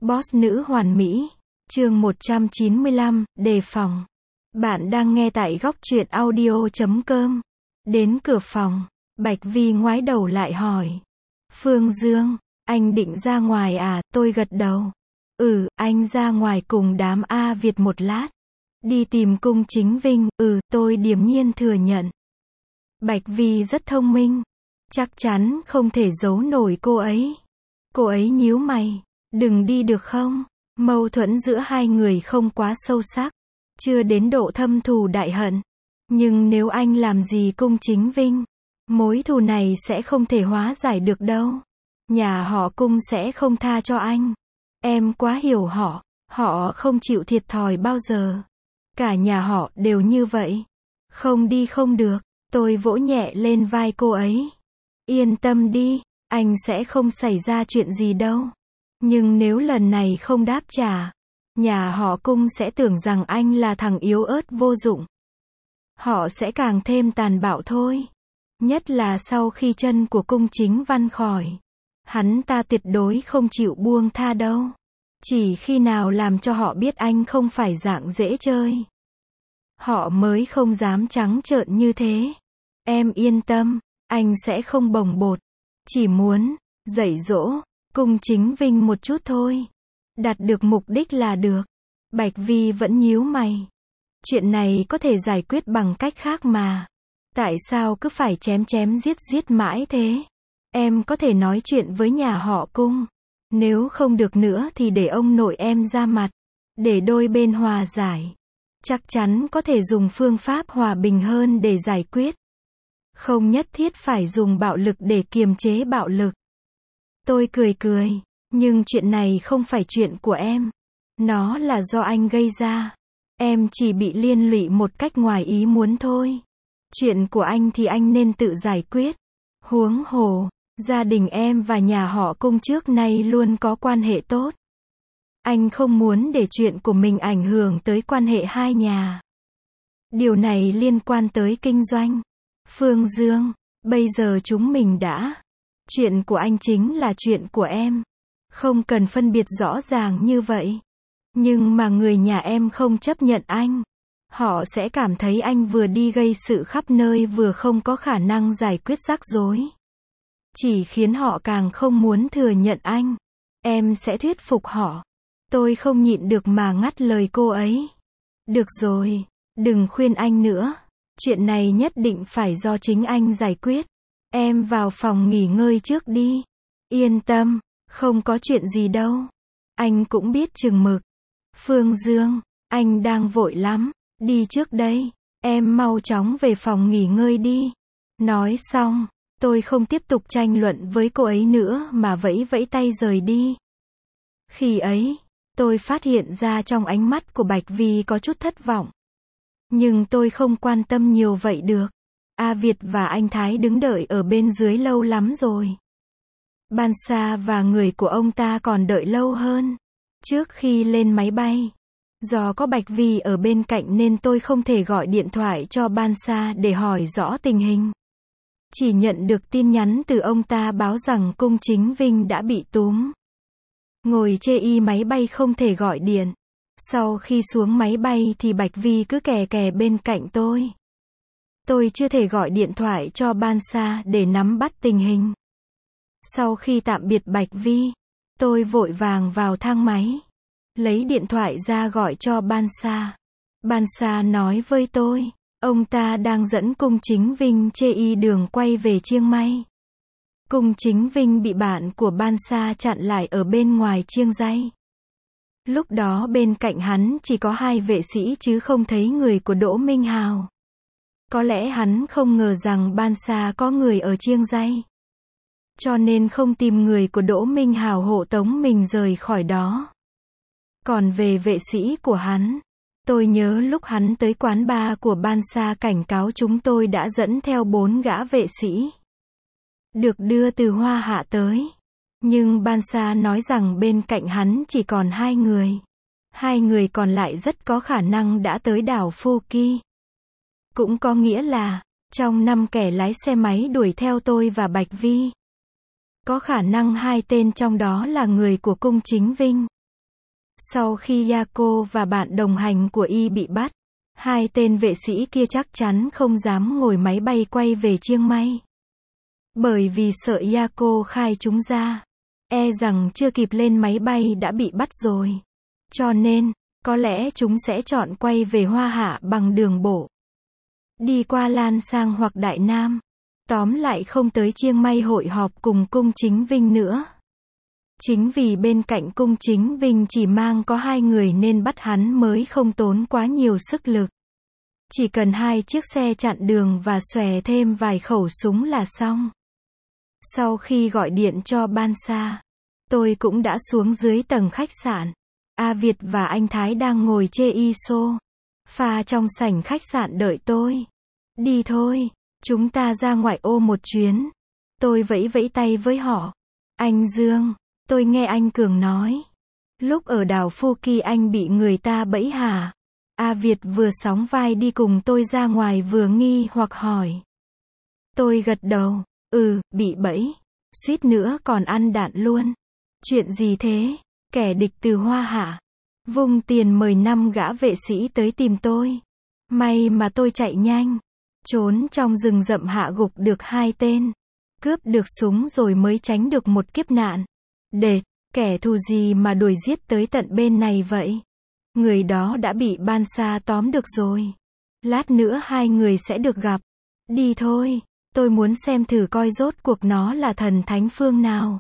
Boss nữ hoàn mỹ. Chương 195, đề phòng. Bạn đang nghe tại góc truyện audio.com. Đến cửa phòng, Bạch Vi ngoái đầu lại hỏi. Phương Dương, anh định ra ngoài à? Tôi gật đầu. Anh ra ngoài cùng đám A Việt một lát. Đi tìm cung Chính Vinh. Tôi điềm nhiên thừa nhận. Bạch Vi rất thông minh. Chắc chắn không thể giấu nổi cô ấy. Cô ấy nhíu mày. Đừng đi được không? Mâu thuẫn giữa hai người không quá sâu sắc. Chưa đến độ thâm thù đại hận. Nhưng nếu anh làm gì cung Chính Vinh, mối thù này sẽ không thể hóa giải được đâu. Nhà họ cung sẽ không tha cho anh. Em quá hiểu họ. Họ không chịu thiệt thòi bao giờ. Cả nhà họ đều như vậy. Không đi không được. Tôi vỗ nhẹ lên vai cô ấy. Yên tâm đi, anh sẽ không xảy ra chuyện gì đâu. Nhưng nếu lần này không đáp trả, nhà họ cung sẽ tưởng rằng anh là thằng yếu ớt vô dụng. Họ sẽ càng thêm tàn bạo thôi. Nhất là sau khi chân của cung Chính Văn khỏi. Hắn ta tuyệt đối không chịu buông tha đâu. Chỉ khi nào làm cho họ biết anh không phải dạng dễ chơi, họ mới không dám trắng trợn như thế. Em yên tâm, anh sẽ không bồng bột. Chỉ muốn dạy dỗ cung Chính Vinh một chút thôi. Đạt được mục đích là được. Bạch Vi vẫn nhíu mày. Chuyện này có thể giải quyết bằng cách khác mà. Tại sao cứ phải chém chém giết giết mãi thế? Em có thể nói chuyện với nhà họ cung. Nếu không được nữa thì để ông nội em ra mặt. Để đôi bên hòa giải. Chắc chắn có thể dùng phương pháp hòa bình hơn để giải quyết. Không nhất thiết phải dùng bạo lực để kiềm chế bạo lực. Tôi cười. Nhưng chuyện này không phải chuyện của em. Nó là do anh gây ra. Em chỉ bị liên lụy một cách ngoài ý muốn thôi. Chuyện của anh thì anh nên tự giải quyết. Huống hồ, gia đình em và nhà họ cung trước nay luôn có quan hệ tốt. Anh không muốn để chuyện của mình ảnh hưởng tới quan hệ hai nhà. Điều này liên quan tới kinh doanh. Phương Dương, bây giờ chúng mình đã. Chuyện của anh chính là chuyện của em. Không cần phân biệt rõ ràng như vậy. Nhưng mà người nhà em không chấp nhận anh. Họ sẽ cảm thấy anh vừa đi gây sự khắp nơi vừa không có khả năng giải quyết rắc rối. Chỉ khiến họ càng không muốn thừa nhận anh. Em sẽ thuyết phục họ. Tôi không nhịn được mà ngắt lời cô ấy. Được rồi, đừng khuyên anh nữa. Chuyện này nhất định phải do chính anh giải quyết. Em vào phòng nghỉ ngơi trước đi. Yên tâm, không có chuyện gì đâu. Anh cũng biết chừng mực. Phương Dương, anh đang vội lắm. Đi trước đây. Em mau chóng về phòng nghỉ ngơi đi. Nói xong, tôi không tiếp tục tranh luận với cô ấy nữa mà vẫy vẫy tay rời đi. Khi ấy, tôi phát hiện ra trong ánh mắt của Bạch Vi có chút thất vọng. Nhưng tôi không quan tâm nhiều vậy được. A Việt và anh Thái đứng đợi ở bên dưới lâu lắm rồi. Ban Sa và người của ông ta còn đợi lâu hơn. Trước khi lên máy bay, do có Bạch Vi ở bên cạnh nên tôi không thể gọi điện thoại cho Ban Sa để hỏi rõ tình hình. Chỉ nhận được tin nhắn từ ông ta báo rằng cung Chính Vinh đã bị túm. Ngồi chê máy bay không thể gọi điện. Sau khi xuống máy bay thì Bạch Vi cứ kè kè bên cạnh tôi. Tôi chưa thể gọi điện thoại cho Ban Sa để nắm bắt tình hình. Sau khi tạm biệt Bạch Vi, tôi vội vàng vào thang máy. Lấy điện thoại ra gọi cho Ban Sa. Ban Sa nói với tôi, ông ta đang dẫn cung Chính Vinh chê đường quay về Chiang Mai. Cung Chính Vinh bị bạn của Ban Sa chặn lại ở bên ngoài Chiang Rai. Lúc đó bên cạnh hắn chỉ có 2 vệ sĩ chứ không thấy người của Đỗ Minh Hào. Có lẽ hắn không ngờ rằng Ban Sa có người ở Chiang Rai. Cho nên không tìm người của Đỗ Minh Hào hộ tống mình rời khỏi đó. Còn về vệ sĩ của hắn, tôi nhớ lúc hắn tới quán bar của Ban Sa cảnh cáo chúng tôi đã dẫn theo 4 gã vệ sĩ. Được đưa từ Hoa Hạ tới. Nhưng Ban Sa nói rằng bên cạnh hắn chỉ còn 2 người. 2 người còn lại rất có khả năng đã tới đảo Phuket. Cũng có nghĩa là, trong 5 kẻ lái xe máy đuổi theo tôi và Bạch Vi, có khả năng 2 tên trong đó là người của cung Chính Vinh. Sau khi Yako và bạn đồng hành của y bị bắt, hai tên vệ sĩ kia chắc chắn không dám ngồi máy bay quay về Chiang Mai. Bởi vì sợ Yako khai chúng ra, e rằng chưa kịp lên máy bay đã bị bắt rồi. Cho nên, có lẽ chúng sẽ chọn quay về Hoa Hạ bằng đường bộ. Đi qua Lan Sang hoặc Đại Nam. Tóm lại không tới Chiang Mai hội họp cùng cung Chính Vinh nữa. Chính vì bên cạnh cung Chính Vinh chỉ mang có 2 người nên bắt hắn mới không tốn quá nhiều sức lực. Chỉ cần 2 chiếc xe chặn đường và xòe thêm vài khẩu súng là xong. Sau khi gọi điện cho Ban Sa, tôi cũng đã xuống dưới tầng khách sạn. A Việt và anh Thái đang ngồi chê pha trong sảnh khách sạn đợi tôi. Đi thôi, chúng ta ra ngoại ô một chuyến. Tôi vẫy vẫy tay với họ. Anh Dương, tôi nghe anh Cường nói. Lúc ở đảo Phuket anh bị người ta bẫy hả? A Việt vừa sóng vai đi cùng tôi ra ngoài vừa nghi hoặc hỏi. Tôi gật đầu. Bị bẫy. Suýt nữa còn ăn đạn luôn. Chuyện gì thế? Kẻ địch từ Hoa Hạ vung tiền mời 5 gã vệ sĩ tới tìm tôi. May mà tôi chạy nhanh. Trốn trong rừng rậm hạ gục được 2 tên. Cướp được súng rồi mới tránh được một kiếp nạn. Đệt, kẻ thù gì mà đuổi giết tới tận bên này vậy? Người đó đã bị Ban Sa tóm được rồi. Lát nữa 2 người sẽ được gặp. Đi thôi, tôi muốn xem thử coi rốt cuộc nó là thần thánh phương nào.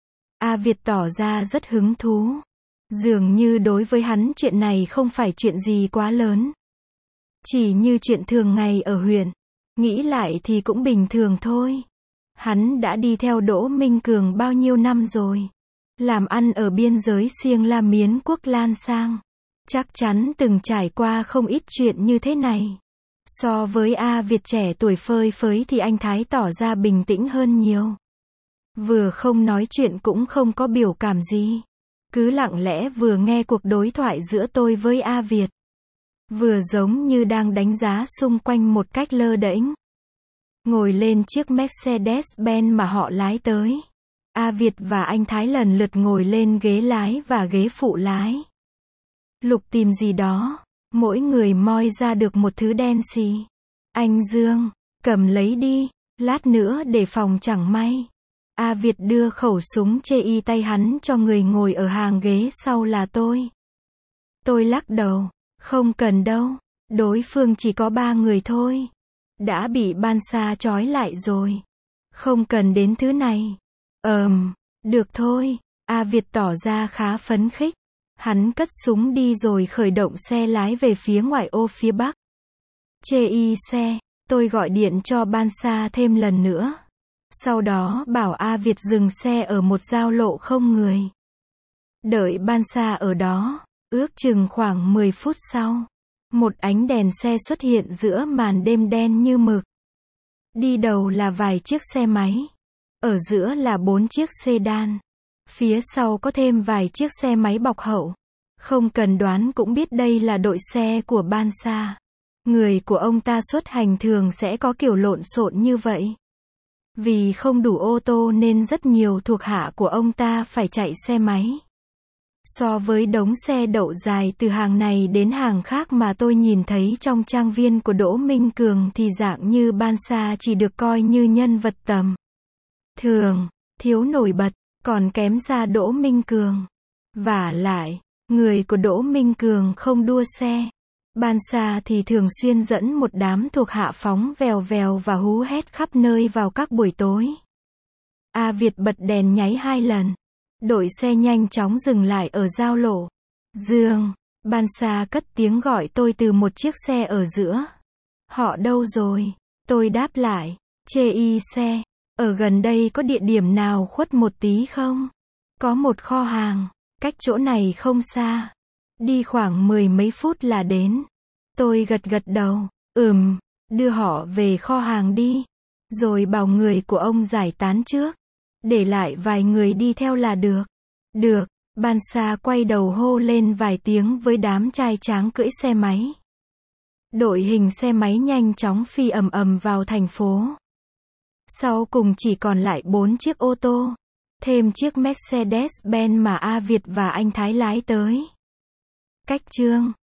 A Việt tỏ ra rất hứng thú. Dường như đối với hắn chuyện này không phải chuyện gì quá lớn. Chỉ như chuyện thường ngày ở huyện. Nghĩ lại thì cũng bình thường thôi. Hắn đã đi theo Đỗ Minh Cường bao nhiêu năm rồi. Làm ăn ở biên giới Siêng La Miến quốc Lan Sang. Chắc chắn từng trải qua không ít chuyện như thế này. So với A Việt trẻ tuổi phơi phới thì anh Thái tỏ ra bình tĩnh hơn nhiều. Vừa không nói chuyện cũng không có biểu cảm gì. Cứ lặng lẽ vừa nghe cuộc đối thoại giữa tôi với A Việt. Vừa giống như đang đánh giá xung quanh một cách lơ đễnh. Ngồi lên chiếc Mercedes-Benz mà họ lái tới. A Việt và anh Thái lần lượt ngồi lên ghế lái và ghế phụ lái. Lục tìm gì đó. Mỗi người moi ra được một thứ đen xì. Anh Dương, cầm lấy đi. Lát nữa để phòng chẳng may. A Việt đưa khẩu súng chê tay hắn cho người ngồi ở hàng ghế sau là tôi. Tôi lắc đầu. Không cần đâu. Đối phương chỉ có 3 người thôi. Đã bị Ban Sa trói lại rồi. Không cần đến thứ này. Được thôi. A Việt tỏ ra khá phấn khích. Hắn cất súng đi rồi khởi động xe lái về phía ngoại ô phía bắc. Chê xe. Tôi gọi điện cho Ban Sa thêm lần nữa. Sau đó bảo A Việt dừng xe ở một giao lộ không người. Đợi Ban Sa ở đó. Ước chừng khoảng 10 phút sau. Một ánh đèn xe xuất hiện giữa màn đêm đen như mực. Đi đầu là vài chiếc xe máy. Ở giữa là 4 chiếc sedan. Phía sau có thêm vài chiếc xe máy bọc hậu. Không cần đoán cũng biết đây là đội xe của Ban Sa. Người của ông ta xuất hành thường sẽ có kiểu lộn xộn như vậy. Vì không đủ ô tô nên rất nhiều thuộc hạ của ông ta phải chạy xe máy. So với đống xe đậu dài từ hàng này đến hàng khác mà tôi nhìn thấy trong trang viên của Đỗ Minh Cường thì dạng như Ban Sa chỉ được coi như nhân vật tầm thường, thiếu nổi bật, còn kém xa Đỗ Minh Cường. Vả lại, người của Đỗ Minh Cường không đua xe. Ban Sa thì thường xuyên dẫn một đám thuộc hạ phóng vèo vèo và hú hét khắp nơi vào các buổi tối. A Việt bật đèn nháy 2 lần. Đội xe nhanh chóng dừng lại ở giao lộ. Dương, Ban Sa cất tiếng gọi tôi từ một chiếc xe ở giữa. Họ đâu rồi? Tôi đáp lại. Chê xe. Ở gần đây có địa điểm nào khuất một tí không? Có một kho hàng. Cách chỗ này không xa. Đi khoảng 10 mấy phút là đến. Tôi gật đầu. Đưa họ về kho hàng đi. Rồi bảo người của ông giải tán trước. Để lại vài người đi theo là được. Được, Ban Sa quay đầu hô lên vài tiếng với đám trai tráng cưỡi xe máy. Đội hình xe máy nhanh chóng phi ầm ầm vào thành phố. Sau cùng chỉ còn lại 4 chiếc ô tô. Thêm chiếc Mercedes-Benz mà A Việt và anh Thái lái tới. Cách chương